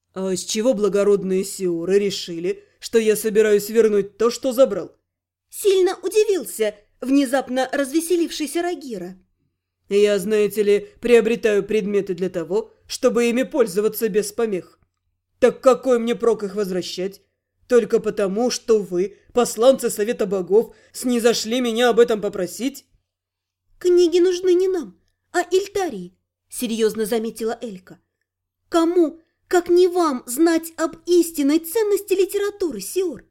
А с чего благородные сиоры решили, что я собираюсь вернуть то, что забрал? Сильно удивился внезапно развеселившийся Рагира. Я, знаете ли, приобретаю предметы для того, чтобы ими пользоваться без помех. Так какой мне прок их возвращать? Только потому, что вы, посланцы Совета Богов, снизошли меня об этом попросить? «Книги нужны не нам, а Ильтарии», — серьезно заметила Элька. «Кому, как не вам, знать об истинной ценности литературы, Сиор?»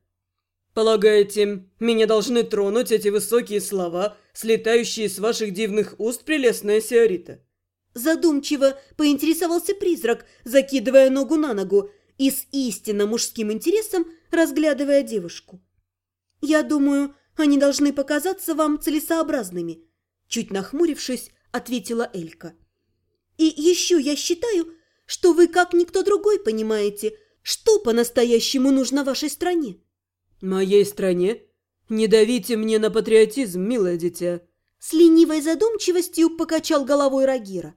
Полагаете, меня должны тронуть эти высокие слова, слетающие с ваших дивных уст, прелестная Сиорита? Задумчиво поинтересовался призрак, закидывая ногу на ногу и с истинно мужским интересом разглядывая девушку. «Я думаю, они должны показаться вам целесообразными», чуть нахмурившись, ответила Элька. «И еще я считаю, что вы, как никто другой, понимаете, что по-настоящему нужно вашей стране». «Моей стране? Не давите мне на патриотизм, милое дитя!» С ленивой задумчивостью покачал головой Рагира.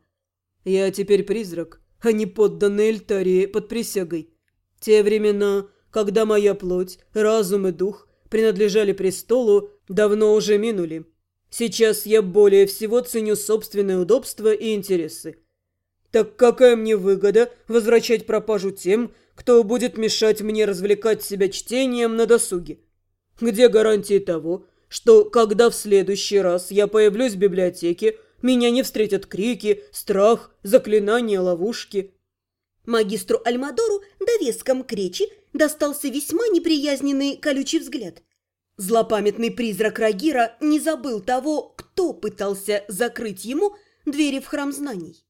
«Я теперь призрак, а не подданный Эльтарии под присягой. Те времена, когда моя плоть, разум и дух принадлежали престолу, давно уже минули. Сейчас я более всего ценю собственное удобство и интересы. Так какая мне выгода возвращать пропажу тем, кто будет мешать мне развлекать себя чтением на досуге? Где гарантии того, что, когда в следующий раз я появлюсь в библиотеке, меня не встретят крики, страх, заклинания, ловушки?» Магистру Альмадору довеском к речи достался весьма неприязненный колючий взгляд. Злопамятный призрак Рагира не забыл того, кто пытался закрыть ему двери в храм знаний.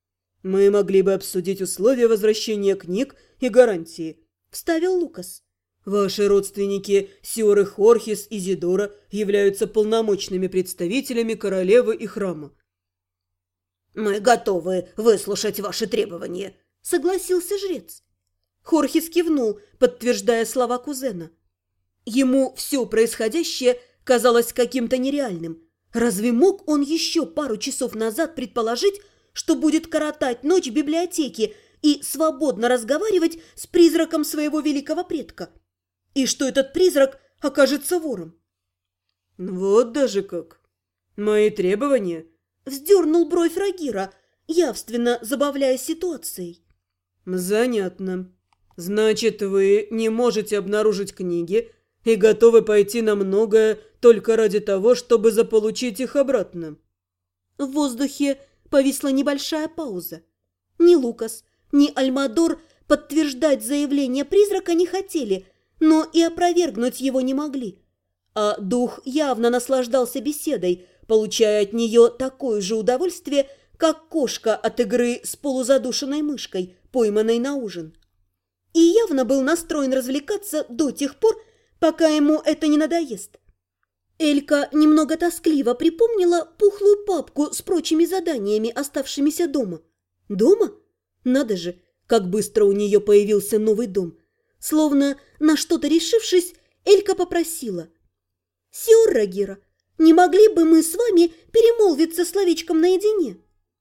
«Мы могли бы обсудить условия возвращения книг и гарантии», – вставил Лукас. «Ваши родственники Сиоры Хорхис и Зидора являются полномочными представителями королевы и храма». «Мы готовы выслушать ваши требования», – согласился жрец. Хорхис кивнул, подтверждая слова кузена. Ему все происходящее казалось каким-то нереальным. Разве мог он еще пару часов назад предположить, что будет коротать ночь в библиотеке и свободно разговаривать с призраком своего великого предка? И что этот призрак окажется вором? «Вот даже как! Мои требования?» Вздернул бровь Рагира, явственно забавляясь ситуацией. «Занятно. Значит, вы не можете обнаружить книги и готовы пойти на многое только ради того, чтобы заполучить их обратно». В воздухе повисла небольшая пауза. Ни Лукас, ни Альмадор подтверждать заявление призрака не хотели, но и опровергнуть его не могли. А дух явно наслаждался беседой, получая от нее такое же удовольствие, как кошка от игры с полузадушенной мышкой, пойманной на ужин. И явно был настроен развлекаться до тех пор, пока ему это не надоест. Элька немного тоскливо припомнила пухлую папку с прочими заданиями, оставшимися дома. Дома? Надо же, как быстро у нее появился новый дом. Словно на что-то решившись, Элька попросила: «Сиор Рагира, не могли бы мы с вами перемолвиться словечком наедине?»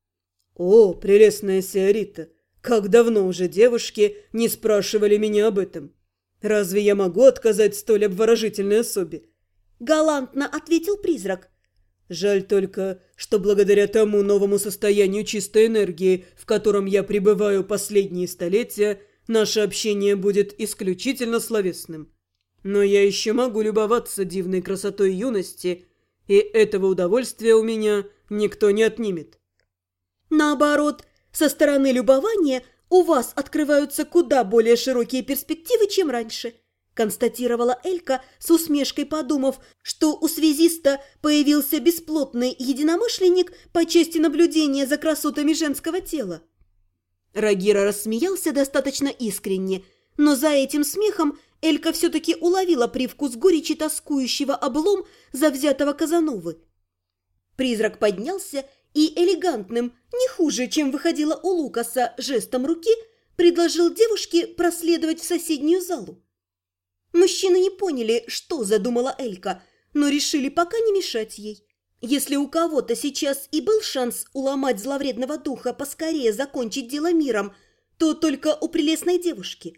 «О, прелестная Сиорита, как давно уже девушки не спрашивали меня об этом. Разве я могу отказать столь обворожительной особе?» Галантно ответил призрак. «Жаль только, что благодаря тому новому состоянию чистой энергии, в котором я пребываю последние столетия, наше общение будет исключительно словесным. Но я еще могу любоваться дивной красотой юности, и этого удовольствия у меня никто не отнимет». Наоборот, со стороны любования у вас открываются куда более широкие перспективы, чем раньше, констатировала Элька с усмешкой, подумав, что у связиста появился бесплотный единомышленник по части наблюдения за красотами женского тела. Рагира рассмеялся достаточно искренне, но за этим смехом Элька все-таки уловила привкус горечи тоскующего облом завзятого Казановы. Призрак поднялся и элегантным, не хуже, чем выходило у Лукаса, жестом руки предложил девушке проследовать в соседнюю залу. Мужчины не поняли, что задумала Элька, но решили пока не мешать ей. Если у кого-то сейчас и был шанс уломать зловредного духа поскорее закончить дело миром, то только у прелестной девушки.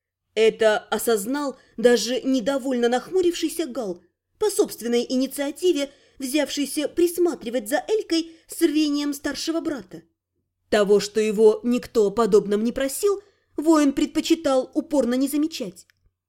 Это осознал даже недовольно нахмурившийся Гал, по собственной инициативе взявшийся присматривать за Элькой с рвением старшего брата. Того, что его никто о подобном не просил, воин предпочитал упорно не замечать.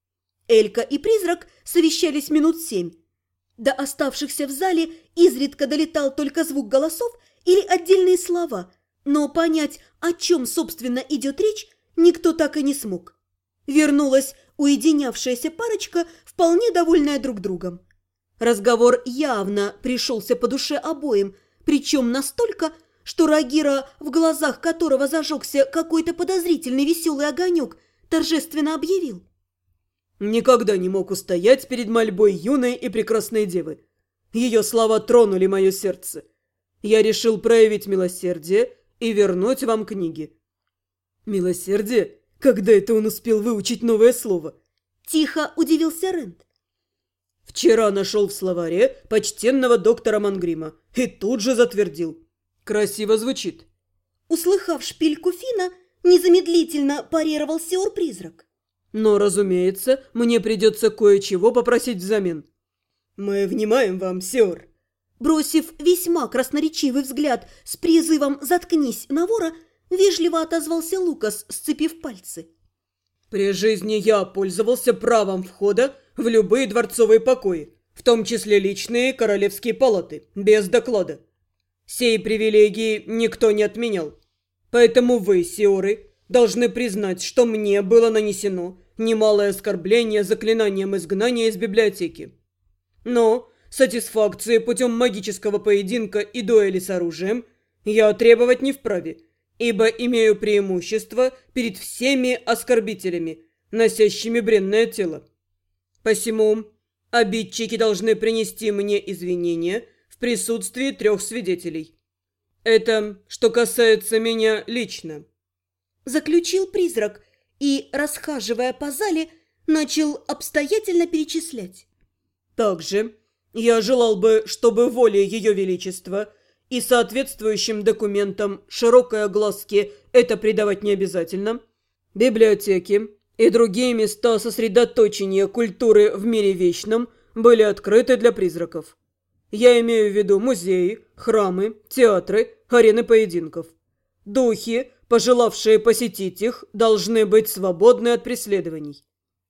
Элька и призрак совещались минут 7. До оставшихся в зале изредка долетал только звук голосов или отдельные слова, но понять, о чем, собственно, идет речь, никто так и не смог. Вернулась уединявшаяся парочка, вполне довольная друг другом. Разговор явно пришелся по душе обоим, причем настолько, что Рагира, в глазах которого зажегся какой-то подозрительный веселый огонек, торжественно объявил: «Никогда не мог устоять перед мольбой юной и прекрасной девы. Ее слова тронули мое сердце. Я решил проявить милосердие и вернуть вам книги». «Милосердие? Когда это он успел выучить новое слово?» Тихо удивился Рент. «Вчера нашел в словаре почтенного доктора Мангрима и тут же затвердил. Красиво звучит». Услыхав шпильку Фина, незамедлительно парировал Сеор-призрак. «Но, разумеется, мне придется кое-чего попросить взамен». «Мы внимаем вам, Сеор». Бросив весьма красноречивый взгляд с призывом «заткнись» на вора, вежливо отозвался Лукас, сцепив пальцы. «При жизни я пользовался правом входа в любые дворцовые покои, в том числе личные королевские палаты, без доклада. Сей привилегии никто не отменял. Поэтому вы, Сеоры, должны признать, что мне было нанесено немалое оскорбление заклинанием изгнания из библиотеки. Но сатисфакции путем магического поединка и дуэли с оружием я требовать не вправе, ибо имею преимущество перед всеми оскорбителями, носящими бренное тело. Посему обидчики должны принести мне извинения в присутствии 3 свидетелей. Это что касается меня лично». Заключил призрак и, расхаживая по зале, начал обстоятельно перечислять. «Также я желал бы, чтобы воле Ее Величества и соответствующим документам широкой огласке это придавать не обязательно, библиотеки и другие места сосредоточения культуры в мире вечном были открыты для призраков. Я имею в виду музеи, храмы, театры, арены поединков. Духи, пожелавшие посетить их, должны быть свободны от преследований».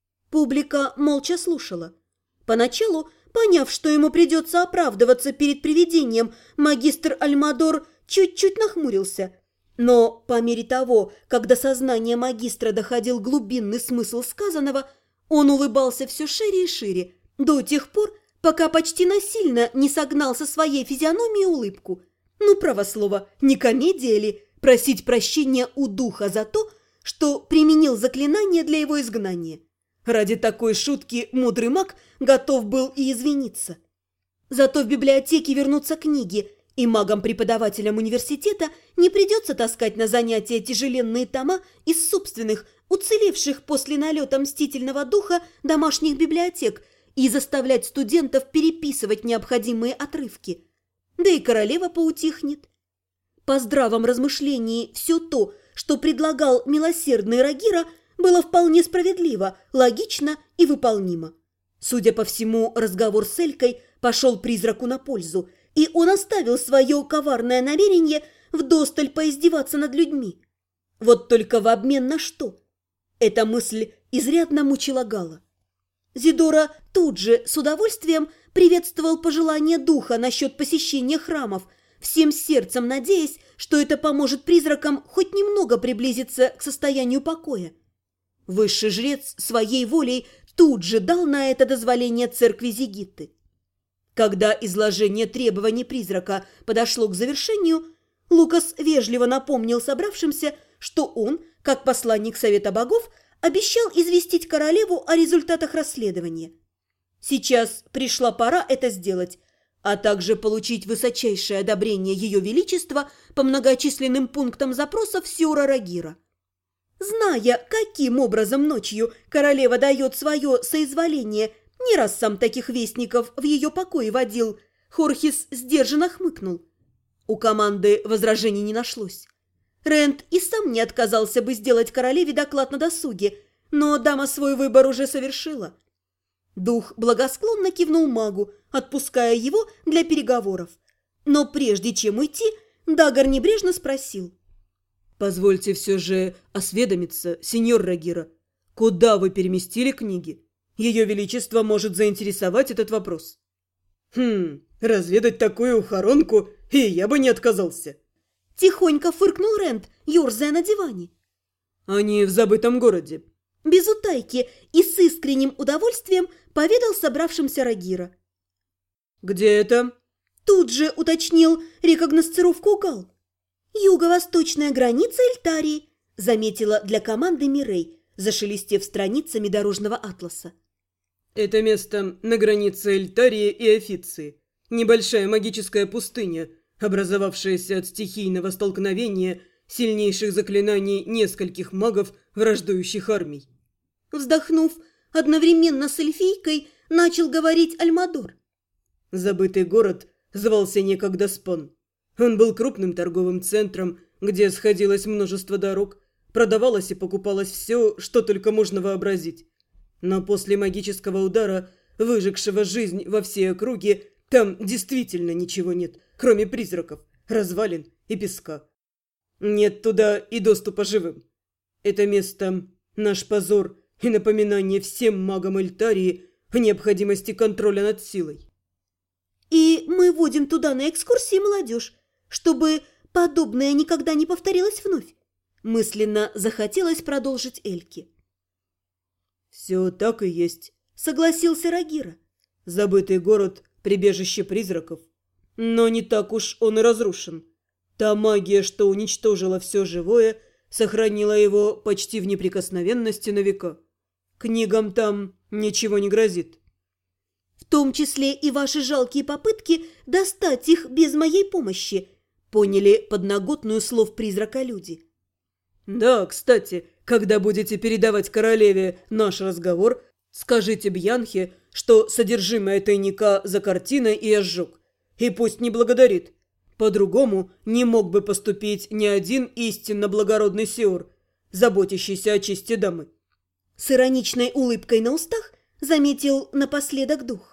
Публика молча слушала. Поначалу, поняв, что ему придется оправдываться перед привидением, магистр Альмадор чуть-чуть нахмурился. Но по мере того, как до сознания магистра доходил глубинный смысл сказанного, он улыбался все шире и шире, до тех пор, пока почти насильно не согнал со своей физиономии улыбку. Ну, право слово, не комедия ли просить прощения у духа за то, что применил заклинание для его изгнания? Ради такой шутки мудрый маг готов был и извиниться. Зато в библиотеке вернутся книги, и магам-преподавателям университета не придется таскать на занятия тяжеленные тома из собственных, уцелевших после налета мстительного духа домашних библиотек и заставлять студентов переписывать необходимые отрывки. Да и королева поутихнет. По здравом размышлении все то, что предлагал милосердный Рагира, было вполне справедливо, логично и выполнимо. Судя по всему, разговор с Элькой пошел призраку на пользу, и он оставил свое коварное намерение вдосталь поиздеваться над людьми. Вот только в обмен на что? Эта мысль изрядно мучила Гала. Зидора тут же с удовольствием приветствовал пожелание духа насчет посещения храмов, всем сердцем надеясь, что это поможет призракам хоть немного приблизиться к состоянию покоя. Высший жрец своей волей тут же дал на это дозволение церкви Зигитты. Когда изложение требований призрака подошло к завершению, Лукас вежливо напомнил собравшимся, что он, как посланник Совета Богов, обещал известить королеву о результатах расследования. Сейчас пришла пора это сделать, а также получить высочайшее одобрение Ее Величества по многочисленным пунктам запросов Сеора Рагира. Зная, каким образом ночью королева дает свое соизволение, не раз сам таких вестников в ее покое водил, Хорхис сдержанно хмыкнул. У команды возражений не нашлось. Рент и сам не отказался бы сделать королеве доклад на досуге, но дама свой выбор уже совершила. Дух благосклонно кивнул магу, отпуская его для переговоров. Но прежде чем уйти, Дагар небрежно спросил. «Позвольте все же осведомиться, сеньор Рагира, куда вы переместили книги? Ее Величество может заинтересовать этот вопрос». Разведать такую ухоронку, и я бы не отказался. Тихонько фыркнул Рент, ерзая на диване. Они в забытом городе. Без утайки и с искренним удовольствием поведал собравшимся Рагира. «Где это?» Тут же уточнил рекогносцировку Гал. «Юго-восточная граница Эльтарии», заметила для команды Мирей, зашелестев страницами дорожного атласа. «Это место на границе Эльтарии и Официи. Небольшая магическая пустыня, образовавшаяся от стихийного столкновения сильнейших заклинаний нескольких магов враждующих армий». Вздохнув, одновременно с эльфийкой начал говорить Альмадор. Забытый город звался некогда Спон. Он был крупным торговым центром, где сходилось множество дорог, продавалось и покупалось все, что только можно вообразить. Но после магического удара, выжегшего жизнь во всей округе, там действительно ничего нет, кроме призраков, развалин и песка. Нет туда и доступа живым. Это место – наш позор и напоминание всем магам Эльтарии о необходимости контроля над силой. И мы водим туда на экскурсии молодежь, чтобы подобное никогда не повторилось вновь. Мысленно захотелось продолжить Эльке. «Все так и есть», — согласился Рагира. «Забытый город – прибежище призраков. Но не так уж он и разрушен. Та магия, что уничтожила все живое, сохранила его почти в неприкосновенности на века. Книгам там ничего не грозит». «В том числе и ваши жалкие попытки достать их без моей помощи», поняли подноготную слов призрака люди. «Да, кстати, когда будете передавать королеве наш разговор, скажите Бьянхе, что содержимое тайника за картиной и я сжег. И пусть не благодарит. По-другому не мог бы поступить ни один истинно благородный сиор, заботящийся о чести дамы». С ироничной улыбкой на устах заметил напоследок дух.